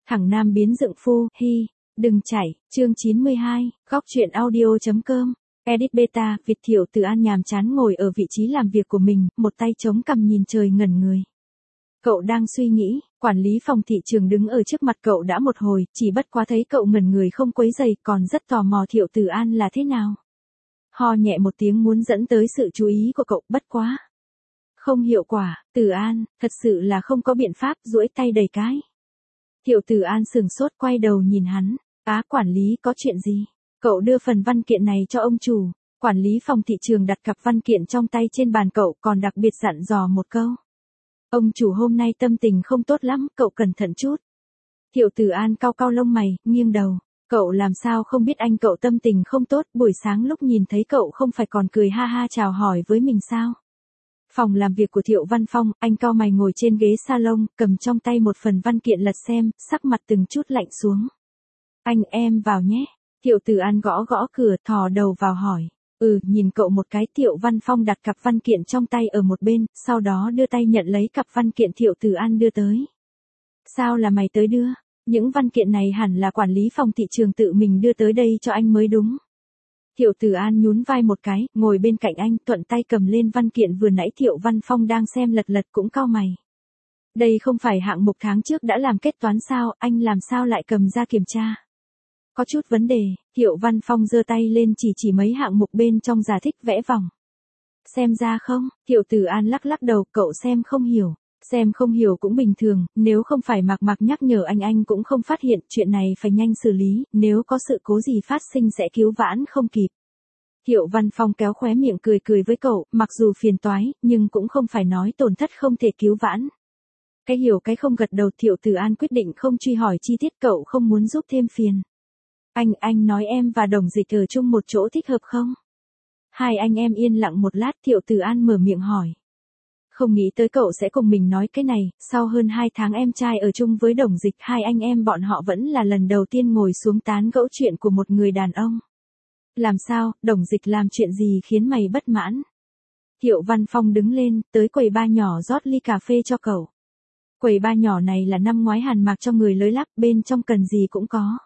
Thằng nam biến dựng phu, hi, đừng chảy, chương 92, góc truyện audio.com, edit beta, Việt Thiệu Từ An nhàm chán ngồi ở vị trí làm việc của mình, một tay chống cằm nhìn trời ngẩn người. Cậu đang suy nghĩ, quản lý phòng thị trường đứng ở trước mặt cậu đã một hồi, chỉ bất quá thấy cậu ngẩn người không quấy rầy, còn rất tò mò Thiệu Từ An là thế nào. Ho nhẹ một tiếng muốn dẫn tới sự chú ý của cậu, bất quá. Không hiệu quả, Từ An, thật sự là không có biện pháp, duỗi tay đầy cái. Thiệu Từ An sừng sốt quay đầu nhìn hắn, quản lý có chuyện gì? Cậu đưa phần văn kiện này cho ông chủ, quản lý phòng thị trường đặt cặp văn kiện trong tay trên bàn cậu còn đặc biệt dặn dò một câu. Ông chủ hôm nay tâm tình không tốt lắm, cậu cẩn thận chút. Thiệu Từ An cau cau lông mày, nghiêng đầu, cậu làm sao không biết anh cậu tâm tình không tốt, buổi sáng lúc nhìn thấy cậu không phải còn cười ha ha chào hỏi với mình sao? Phòng làm việc của Thiệu Văn Phong, anh cau mày ngồi trên ghế salon, cầm trong tay một phần văn kiện lật xem, sắc mặt từng chút lạnh xuống. Anh em vào nhé. Thiệu Từ An gõ gõ cửa, thò đầu vào hỏi. Nhìn cậu một cái. Thiệu Văn Phong đặt cặp văn kiện trong tay ở một bên, sau đó đưa tay nhận lấy cặp văn kiện Thiệu Từ An đưa tới. Sao là mày tới đưa? Những văn kiện này hẳn là quản lý phòng thị trường tự mình đưa tới đây cho anh mới đúng. Thiệu Từ An nhún vai một cái, ngồi bên cạnh anh, thuận tay cầm lên văn kiện vừa nãy Thiệu Văn Phong đang xem lật lật cũng cau mày. Đây không phải hạng mục tháng trước đã làm kết toán sao, anh làm sao lại cầm ra kiểm tra? Có chút vấn đề, Thiệu Văn Phong giơ tay lên chỉ mấy hạng mục bên trong giải thích vẽ vòng. Xem ra không? Thiệu Từ An lắc lắc đầu, cậu xem không hiểu. Xem không hiểu cũng bình thường, nếu không phải Mạc nhắc nhở anh cũng không phát hiện, chuyện này phải nhanh xử lý, nếu có sự cố gì phát sinh sẽ cứu vãn không kịp. Thiệu Văn Phong kéo khóe miệng cười với cậu, mặc dù phiền toái, nhưng cũng không phải nói tổn thất không thể cứu vãn. Cái hiểu cái không gật đầu. Thiệu Từ An quyết định không truy hỏi chi tiết, cậu không muốn giúp thêm phiền. Anh nói em và Đồng Dịch ở chung một chỗ thích hợp không? Hai anh em yên lặng một lát, Thiệu Từ An mở miệng hỏi. Không nghĩ tới cậu sẽ cùng mình nói cái này, sau hơn 2 tháng em trai ở chung với Đồng Dịch, hai anh em bọn họ vẫn là lần đầu tiên ngồi xuống tán gẫu chuyện của một người đàn ông. Làm sao, Đồng Dịch làm chuyện gì khiến mày bất mãn? Thiệu Văn Phong đứng lên, tới quầy bar nhỏ rót ly cà phê cho cậu. Quầy bar nhỏ này là năm ngoái Hàn Mạc cho người lối lắp, bên trong cần gì cũng có.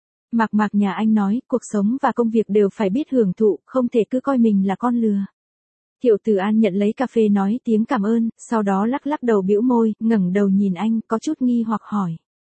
Mạc nhà anh nói, cuộc sống và công việc đều phải biết hưởng thụ, không thể cứ coi mình là con lừa. Thiệu Từ An nhận lấy cà phê nói tiếng cảm ơn, sau đó lắc đầu bĩu môi, ngẩng đầu nhìn anh, có chút nghi hoặc hỏi.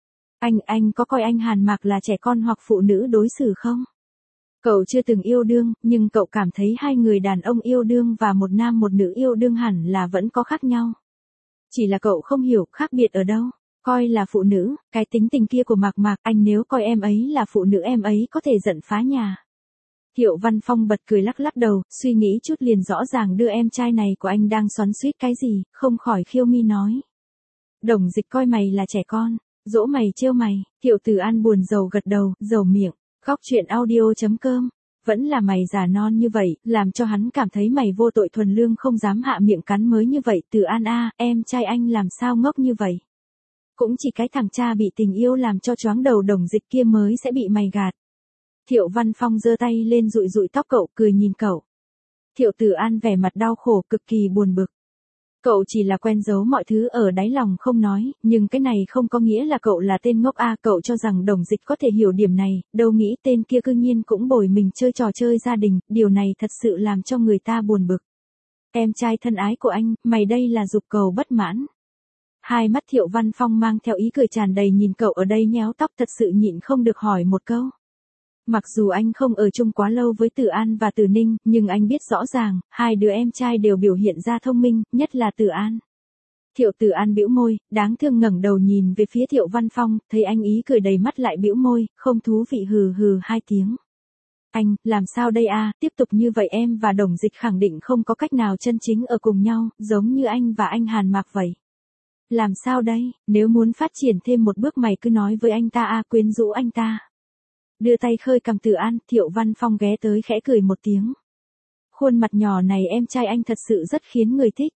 Anh có coi anh Hàn Mạc là trẻ con hoặc phụ nữ đối xử không? Cậu chưa từng yêu đương, nhưng cậu cảm thấy hai người đàn ông yêu đương và một nam một nữ yêu đương hẳn là vẫn có khác nhau. Chỉ là cậu không hiểu khác biệt ở đâu. Coi là phụ nữ, cái tính tình kia của Mạc, anh nếu coi em ấy là phụ nữ em ấy có thể giận phá nhà. Thiệu Văn Phong bật cười lắc đầu, suy nghĩ chút liền rõ ràng đưa em trai này của anh đang xoắn xuýt cái gì, không khỏi khiêu mi nói. Đồng Dịch coi mày là trẻ con, dỗ mày trêu mày. Thiệu Từ An buồn rầu gật đầu, rầu miệng, góc truyện audio.com. Vẫn là mày già non như vậy, làm cho hắn cảm thấy mày vô tội thuần lương không dám hạ miệng cắn mới như vậy. Từ An em trai anh làm sao ngốc như vậy? Cũng chỉ cái thằng cha bị tình yêu làm cho choáng đầu Đồng Dịch kia mới sẽ bị mày gạt. Thiệu Văn Phong giơ tay lên dụi tóc cậu, cười nhìn cậu. Thiệu Từ An vẻ mặt đau khổ, cực kỳ buồn bực. Cậu chỉ là quen giấu mọi thứ ở đáy lòng không nói, nhưng cái này không có nghĩa là cậu là tên ngốc cậu cho rằng Đồng Dịch có thể hiểu điểm này, đâu nghĩ tên kia cư nhiên cũng bồi mình chơi trò chơi gia đình, điều này thật sự làm cho người ta buồn bực. Em trai thân ái của anh, mày đây là giục cầu bất mãn. Hai mắt Thiệu Văn Phong mang theo ý cười tràn đầy nhìn cậu ở đây nhéo tóc, thật sự nhịn không được hỏi một câu. Mặc dù anh không ở chung quá lâu với Từ An và Từ Ninh, nhưng anh biết rõ ràng, hai đứa em trai đều biểu hiện ra thông minh, nhất là Từ An. Thiệu Từ An bĩu môi, đáng thương ngẩng đầu nhìn về phía Thiệu Văn Phong, thấy anh ý cười đầy mắt lại bĩu môi, không thú vị hừ 2 tiếng. Anh, làm sao đây tiếp tục như vậy em và Đồng Dịch khẳng định không có cách nào chân chính ở cùng nhau, giống như anh và anh Hàn Mạc vậy. Làm sao đây, nếu muốn phát triển thêm một bước mày cứ nói với anh ta quyến rũ anh ta. Đưa tay khơi cằm Từ An, Thiệu Văn Phong ghé tới khẽ cười một tiếng. Khuôn mặt nhỏ này em trai anh thật sự rất khiến người thích.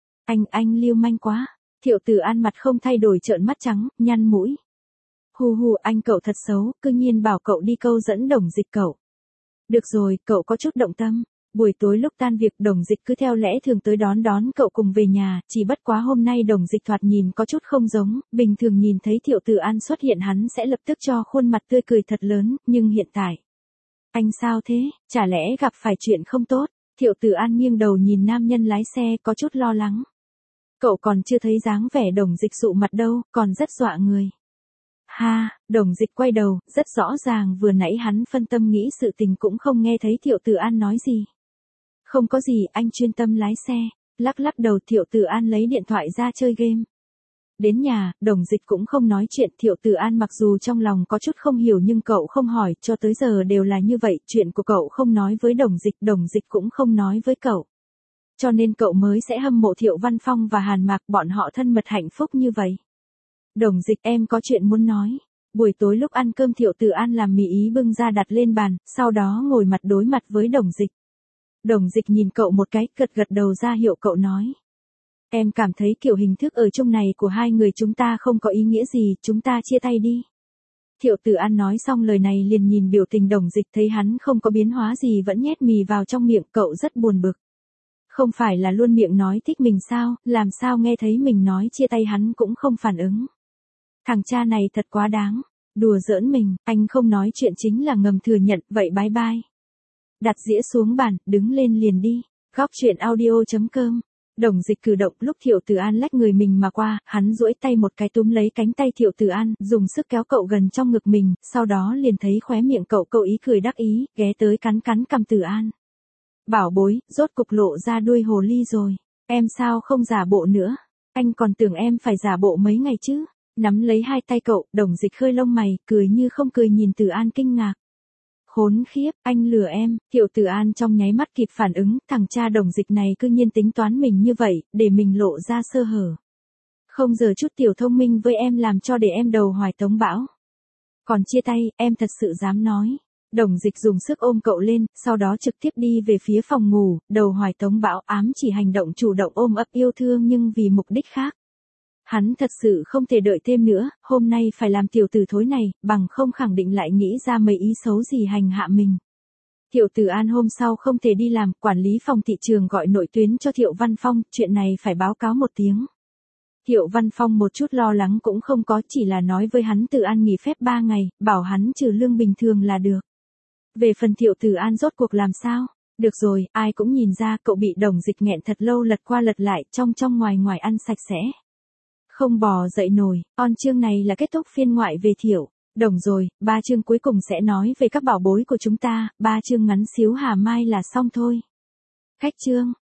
Anh lưu manh quá. Thiệu Từ An mặt không thay đổi trợn mắt trắng, nhăn mũi. Hù anh cậu thật xấu, cư nhiên bảo cậu đi câu dẫn Đồng Dịch cậu. Được rồi, cậu có chút động tâm. Buổi tối lúc tan việc Đồng Dịch cứ theo lẽ thường tới đón cậu cùng về nhà, chỉ bất quá hôm nay Đồng Dịch thoạt nhìn có chút không giống, bình thường nhìn thấy Thiệu Từ An xuất hiện hắn sẽ lập tức cho khuôn mặt tươi cười thật lớn, nhưng hiện tại. Anh sao thế, chả lẽ gặp phải chuyện không tốt? Thiệu Từ An nghiêng đầu nhìn nam nhân lái xe có chút lo lắng. Cậu còn chưa thấy dáng vẻ Đồng Dịch sụ mặt đâu, còn rất dọa người. Ha, Đồng Dịch quay đầu, rất rõ ràng vừa nãy hắn phân tâm nghĩ sự tình cũng không nghe thấy Thiệu Từ An nói gì. Không có gì, anh chuyên tâm lái xe. Lắc đầu Thiệu Từ An lấy điện thoại ra chơi game. Đến nhà, Đồng Dịch cũng không nói chuyện. Thiệu Từ An mặc dù trong lòng có chút không hiểu nhưng cậu không hỏi, cho tới giờ đều là như vậy. Chuyện của cậu không nói với Đồng Dịch cũng không nói với cậu. Cho nên cậu mới sẽ hâm mộ Thiệu Văn Phong và Hàn Mạc, bọn họ thân mật hạnh phúc như vậy. Đồng Dịch, em có chuyện muốn nói. Buổi tối lúc ăn cơm Thiệu Từ An làm mì ý bưng ra đặt lên bàn, sau đó ngồi mặt đối mặt với Đồng Dịch. Đồng Dịch nhìn cậu một cái, gật đầu ra hiệu cậu nói. Em cảm thấy kiểu hình thức ở chung này của hai người chúng ta không có ý nghĩa gì, chúng ta chia tay đi. Thiệu Từ An nói xong lời này liền nhìn biểu tình Đồng Dịch, thấy hắn không có biến hóa gì vẫn nhét mì vào trong miệng, cậu rất buồn bực. Không phải là luôn miệng nói thích mình sao, làm sao nghe thấy mình nói chia tay hắn cũng không phản ứng. Thằng cha này thật quá đáng, đùa giỡn mình, anh không nói chuyện chính là ngầm thừa nhận, vậy bye bye. Đặt dĩa xuống bàn, đứng lên liền đi. Góc chuyện audio.com. Đồng Dịch cử động lúc Thiệu Từ An lách người mình mà qua, hắn duỗi tay một cái túm lấy cánh tay Thiệu Từ An, dùng sức kéo cậu gần trong ngực mình, sau đó liền thấy khóe miệng cậu ý cười đắc ý, ghé tới cắn cằm Từ An. Bảo bối, rốt cục lộ ra đuôi hồ ly rồi. Em sao không giả bộ nữa? Anh còn tưởng em phải giả bộ mấy ngày chứ. Nắm lấy hai tay cậu, Đồng Dịch khơi lông mày, cười như không cười nhìn Từ An kinh ngạc. Khốn khiếp, anh lừa em. Thiệu Từ An trong nháy mắt kịp phản ứng, thằng cha Đồng Dịch này cư nhiên tính toán mình như vậy, để mình lộ ra sơ hở. Không giờ chút tiểu thông minh với em làm cho để em đầu hoài tống bão. Còn chia tay, em thật sự dám nói. Đồng Dịch dùng sức ôm cậu lên, sau đó trực tiếp đi về phía phòng ngủ, đầu hoài tống bão ám chỉ hành động chủ động ôm ấp yêu thương nhưng vì mục đích khác. Hắn thật sự không thể đợi thêm nữa, hôm nay phải làm tiểu tử thối này, bằng không khẳng định lại nghĩ ra mấy ý xấu gì hành hạ mình. Thiệu Từ An hôm sau không thể đi làm, quản lý phòng thị trường gọi nội tuyến cho Thiệu Văn Phong, chuyện này phải báo cáo một tiếng. Thiệu Văn Phong một chút lo lắng cũng không có, chỉ là nói với hắn Từ An nghỉ phép 3 ngày, bảo hắn trừ lương bình thường là được. Về phần Thiệu Từ An rốt cuộc làm sao? Được rồi, ai cũng nhìn ra cậu bị Đồng Dịch nghẹn thật lâu lật qua lật lại, trong ngoài ăn sạch sẽ. Không bò dậy nổi, chương này là kết thúc phiên ngoại về Thiệu. Đồng rồi, 3 chương cuối cùng sẽ nói về các bảo bối của chúng ta, 3 chương ngắn xíu hà mai là xong thôi. Khách chương.